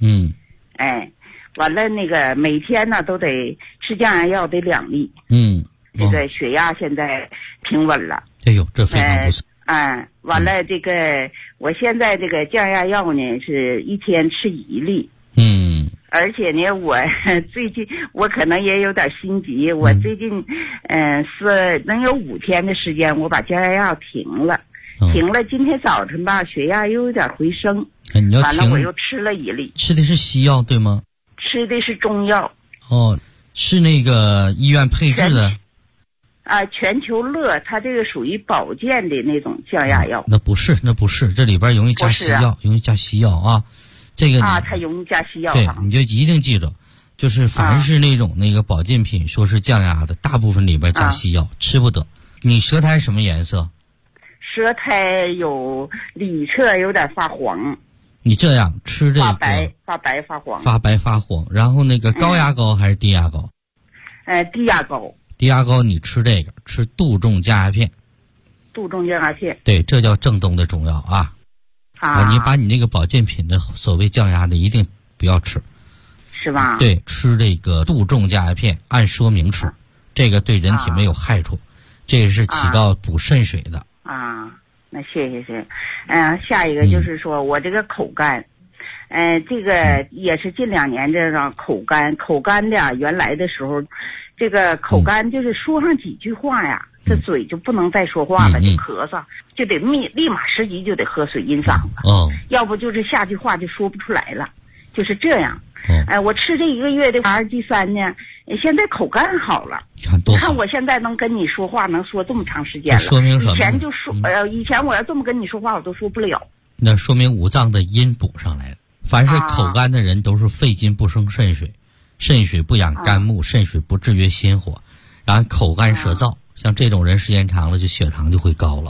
H: 完了那个每天呢都得吃降压药得2粒。这个血压现在平稳了。
D: 这非常不错。
H: 完了这个我现在这个降压药呢是1天吃1粒。而且呢我最近我可能也有点心急，我最近是能有5天的时间我把降压药停了。今天早晨吧血压又有点回升。完了我又吃了1粒。
D: 吃的是西药对吗？
H: 吃的是中药。
D: 是那个医院配置的。
H: 全球乐，它这个属于保健的那种降压药。
D: 那不是，这里边容易加西药，容易加西药啊。这个
H: 它容易加西药。
D: 对，你就一定记住，就是凡是那种那个保健品说是降压的，大部分里边加西药，吃不得。你舌苔什么颜色？
H: 舌苔有里侧有点发黄。
D: 你这样吃这个
H: 发白发黄。
D: 发白发黄，然后那个高压高还是低压高？
H: 低压高。
D: 低压高你吃这个，吃杜仲降压片。
H: 杜仲降压片。
D: 对，这叫正宗的中药啊。你把你那个保健品的所谓降压的一定不要吃。
H: 是吧？
D: 对，吃这个杜仲降压片，按说明吃，这个对人体没有害处，这个是起到补肾水的。
H: 那谢谢。下一个就是说我这个口干。这个也是近2年这个口干的原来的时候，这个口干就是说上几句话呀，这嘴就不能再说话了，就咳嗽，就得立马10级就得喝水阴嗓子。要不就是下句话就说不出来了，就是这样。我吃这1个月的RG3呢，现在口干好了。看我现在能跟你说话，能说这么长时间了。
D: 说明什么？
H: 以前就说，以前我要这么跟你说话，我都说不了。
D: 那说明五脏的阴补上来了。凡是口干的人都是肺金不生肾水，肾水不养肝木，肾水不制约心火，然后口干舌燥，像这种人时间长了就血糖就会高了，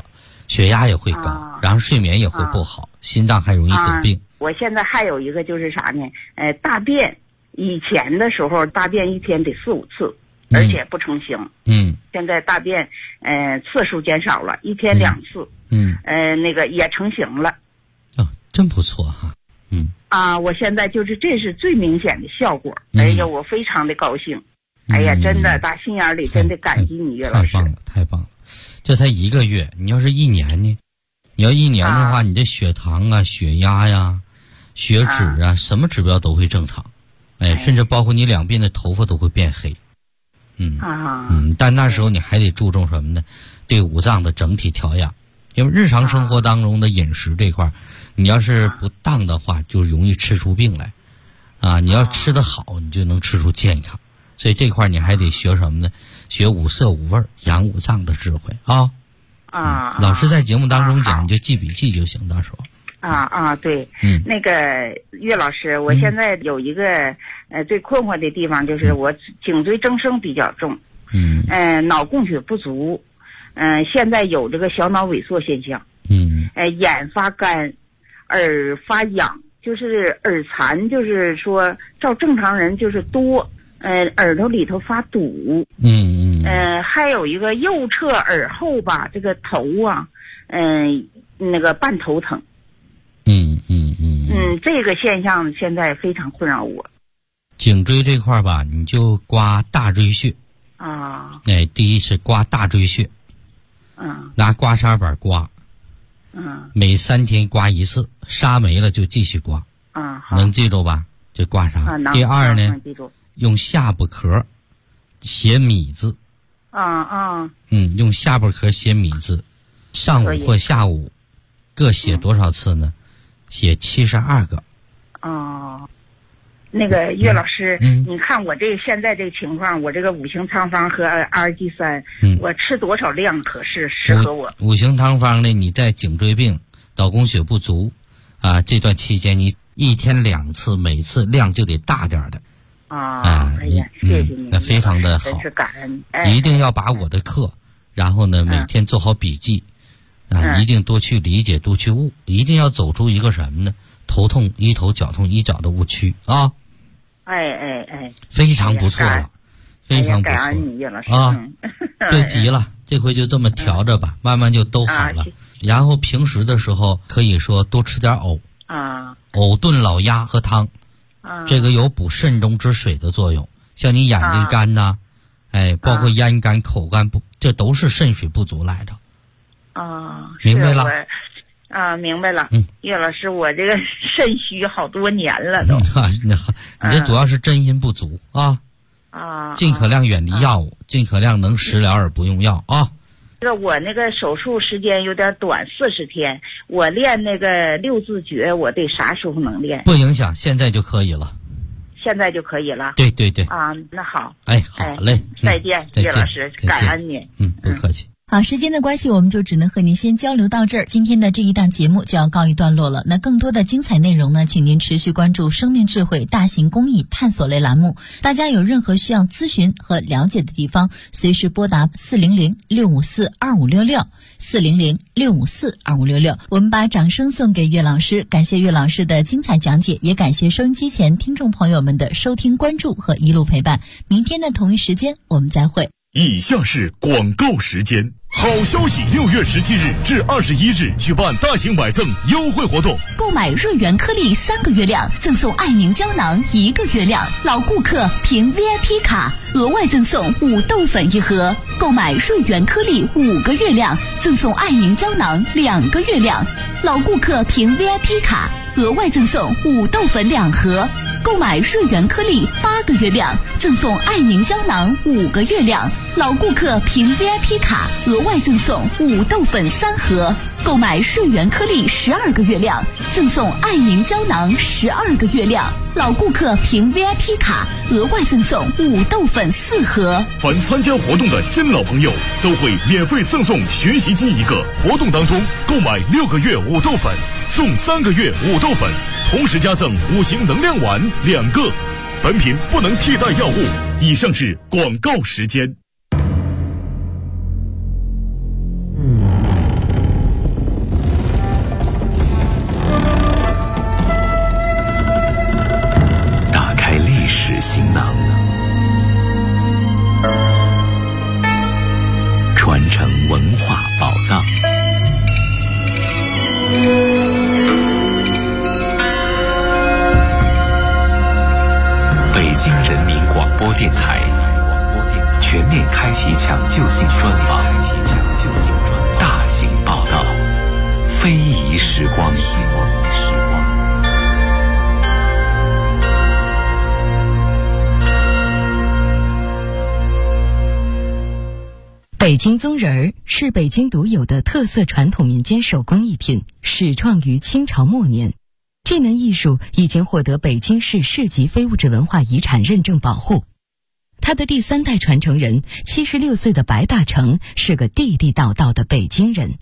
D: 血压也会高，然后睡眠也会不好，心脏还容易得病。
H: 我现在还有一个就是啥呢？大便以前的时候大便一天得4-5次，而且不成形。现在大便次数减少了，一天2次。那个也成型了。
D: 真不错哈。
H: 我现在就是这是最明显的效果。哎呀，我非常的高兴。哎呀，真的打心眼里真的感激你，岳老师。
D: 太棒了，太棒了！这才1个月，你要是1年呢？你要1年的话，你这血糖啊、血压呀、血脂啊，什么指标都会正常。甚至包括你两鬓的头发都会变黑。但那时候你还得注重什么呢？对五脏的整体调养，因为日常生活当中的饮食这块，你要是不当的话，就容易吃出病来。你要吃得好，你就能吃出健康。所以这块你还得学什么呢？学五色五味养五脏的智慧啊！老师在节目当中讲，你就记笔记就行，到时候。
H: 对。那个岳老师，我现在有一个最困惑的地方，就是我颈椎增生比较重。脑供血不足。现在有这个小脑萎缩现象。眼发干，耳发痒，就是耳残，就是说照正常人就是多。耳朵里头发堵。还有一个右侧耳后吧，这个头啊，那个半头疼。这个现象现在非常困扰我。
D: 颈椎这块吧，你就刮大椎穴。第一是刮大椎穴。拿刮痧板刮。每3天刮1次，痧没了就继续刮。能记住吧？这刮痧。第二呢，用下巴壳写米字。用下巴壳写米字，上午或下午各写多少次呢？写72个。
H: 那个岳老师，你看我这现在这个情况，我这个五行汤方和RG3，我吃多少量适合我？
D: 五行汤方呢，你在颈椎病、脑供血不足这段期间，你1天2次，每次量就得大点的。
H: 哎呀，谢谢你，
D: 那非常的好，
H: 真是感恩。
D: 一定要把我的课，然后呢，每天做好笔记，一定多去理解，多去悟，一定要走出一个什么呢？头痛医头，脚痛医脚的误区啊！非常不错了，非常不错。
H: 感恩你，岳老师
D: 别急了，这回就这么调着吧，慢慢就都好了。然后平时的时候可以说多吃点藕藕炖老鸭喝汤。这个有补肾中之水的作用，像你眼睛干呐，包括咽干、口干这都是肾水不足来的。明白了？
H: 明白了。岳老师，我这个肾虚好多年了都。
D: 你这主要是真阴不足尽可量远离药物，尽可量能食疗而不用药
H: 我那个手术时间有点短，40天。我练那个6字诀，我得啥时候能练？
D: 不影响，现在就可以了。
H: 现在就可以了。
D: 对。
H: 那好。
D: 好嘞。
H: 再见，岳老师，感恩你。
D: 不客气。
E: 好，时间的关系，我们就只能和您先交流到这儿。今天的这一档节目就要告一段落了。那更多的精彩内容呢，请您持续关注生命智慧大型公益探索类栏目。大家有任何需要咨询和了解的地方，随时拨打400-654-2566，400-654-2566。我们把掌声送给岳老师，感谢岳老师的精彩讲解，也感谢收音机前听众朋友们的收听关注和一路陪伴。明天的同一时间我们再会。
B: 以下是广告时间。好消息！6月17日至21日举办大型买赠优惠活动，
F: 购买瑞元颗粒3个月量，赠送爱宁胶囊1个月量，老顾客凭 VIP 卡额外赠送5豆粉1盒；购买瑞元颗粒5个月量，赠送爱宁胶囊2个月量，老顾客凭 VIP 卡额外赠送5豆粉2盒；购买瑞元颗粒8个月量，赠送爱宁胶囊5个月量，老顾客凭 VIP 卡额外赠送5豆粉3盒；购买瑞元颗粒12个月量，赠送爱宁胶囊12个月量，老顾客凭 VIP 卡额外赠送5豆粉4盒。
B: 凡参加活动的新老朋友都会免费赠送学习机1个。活动当中购买6个月5豆粉，送3个月5豆粉，同时加赠5行能量丸2个。本品不能替代药物。以上是广告时间。
I: 京人民广播电台全面开启抢救性专访，大型报道，非遗时光。
E: 北京宗仁儿是北京独有的特色传统民间手工艺品，始创于清朝末年。这门艺术已经获得北京市市级非物质文化遗产认证保护。他的第3代传承人76岁的白大成是个地地道道的北京人。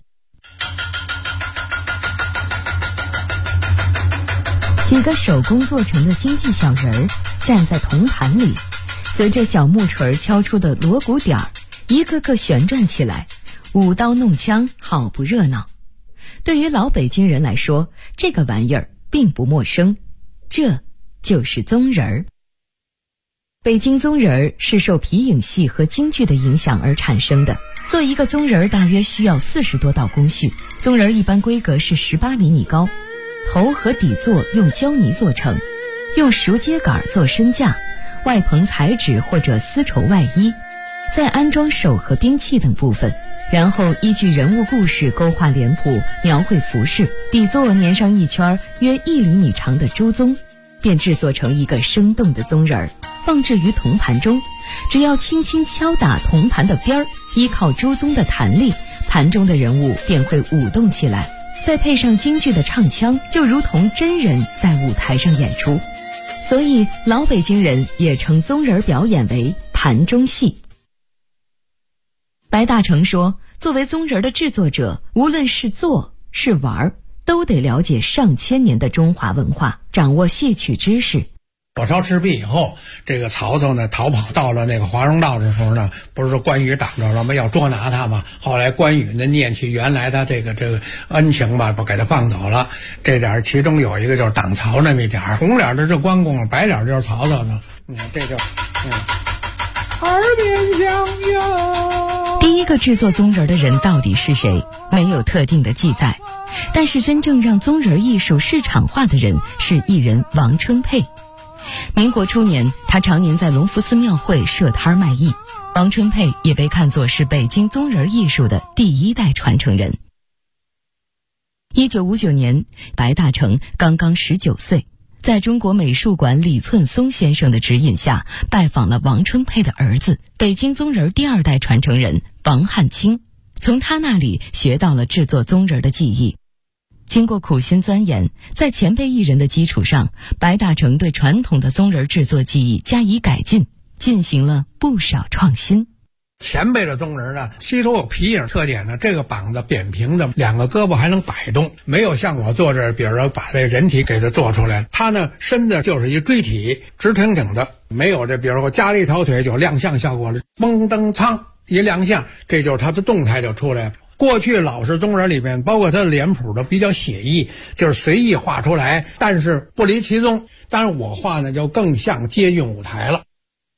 E: 几个手工做成的京剧小人儿站在铜盘里，随着小木锤敲出的锣鼓点儿，一个个旋转起来，舞刀弄枪，好不热闹。对于老北京人来说，这个玩意儿并不陌生，这就是宗仁儿。北京宗仁儿是受皮影戏和京剧的影响而产生的。做一个宗仁儿大约需要40多道工序，宗仁儿一般规格是18厘米高，头和底座用胶泥做成，用熟秸秆做身架，外棚彩纸或者丝绸外衣，再安装手和兵器等部分，然后依据人物故事勾画脸谱，描绘服饰，底座粘上一圈约1厘米长的朱宗，便制作成一个生动的宗仁儿，放置于铜盘中。只要轻轻敲打铜盘的边儿，依靠朱宗的弹力，盘中的人物便会舞动起来，再配上京剧的唱腔，就如同真人在舞台上演出。所以老北京人也称宗仁儿表演为盘中戏。白大成说，作为宗仁儿的制作者，无论是做是玩，都得了解上千年的中华文化，掌握戏曲知识。
J: 火烧赤壁以后，这个曹操呢逃跑到了那个华容道的时候呢，不是说关羽挡着了吗？要捉拿他嘛。后来关羽呢念起原来的这个恩情吧，不给他放走了。这点其中有一个就是挡曹那么一点，红脸的是关公，白脸就是曹操呢。你看这就耳边响哟。
E: 第一个制作宗仁儿的人到底是谁？没有特定的记载，但是真正让宗仁儿艺术市场化的人是艺人王春佩。民国初年，他常年在隆福寺庙会设摊卖艺。王春佩也被看作是北京宗仁儿艺术的第1代传承人。1959年，白大成刚刚19岁，在中国美术馆李寸松先生的指引下，拜访了王春佩的儿子，北京宗仁儿第2代传承人王汉卿，从他那里学到了制作宗仁儿的技艺。经过苦心钻研，在前辈艺人的基础上，白大成对传统的宗仁儿制作技艺加以改进，进行了不少创新。
J: 前辈的宗仁儿呢，吸收有皮影特点呢，这个膀子扁平的，2个胳膊还能摆动，没有像我做这，比如说把这人体给它做出来，他呢身子就是一锥体，直挺挺的，没有这比如说加了一条腿就亮相效果了，嘣噔苍一亮相，这就是他的动态就出来了。过去老式宗仁儿里面，包括他的脸谱都比较写意，就是随意画出来，但是不离其宗。当然我画呢就更像接近舞台了。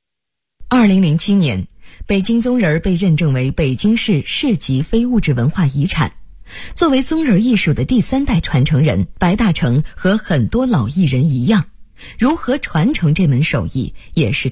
E: 2007年，北京宗仁儿被认证为北京市市级非物质文化遗产。作为宗仁儿艺术的第3代传承人，白大成和很多老艺人一样，如何传承这门手艺，也是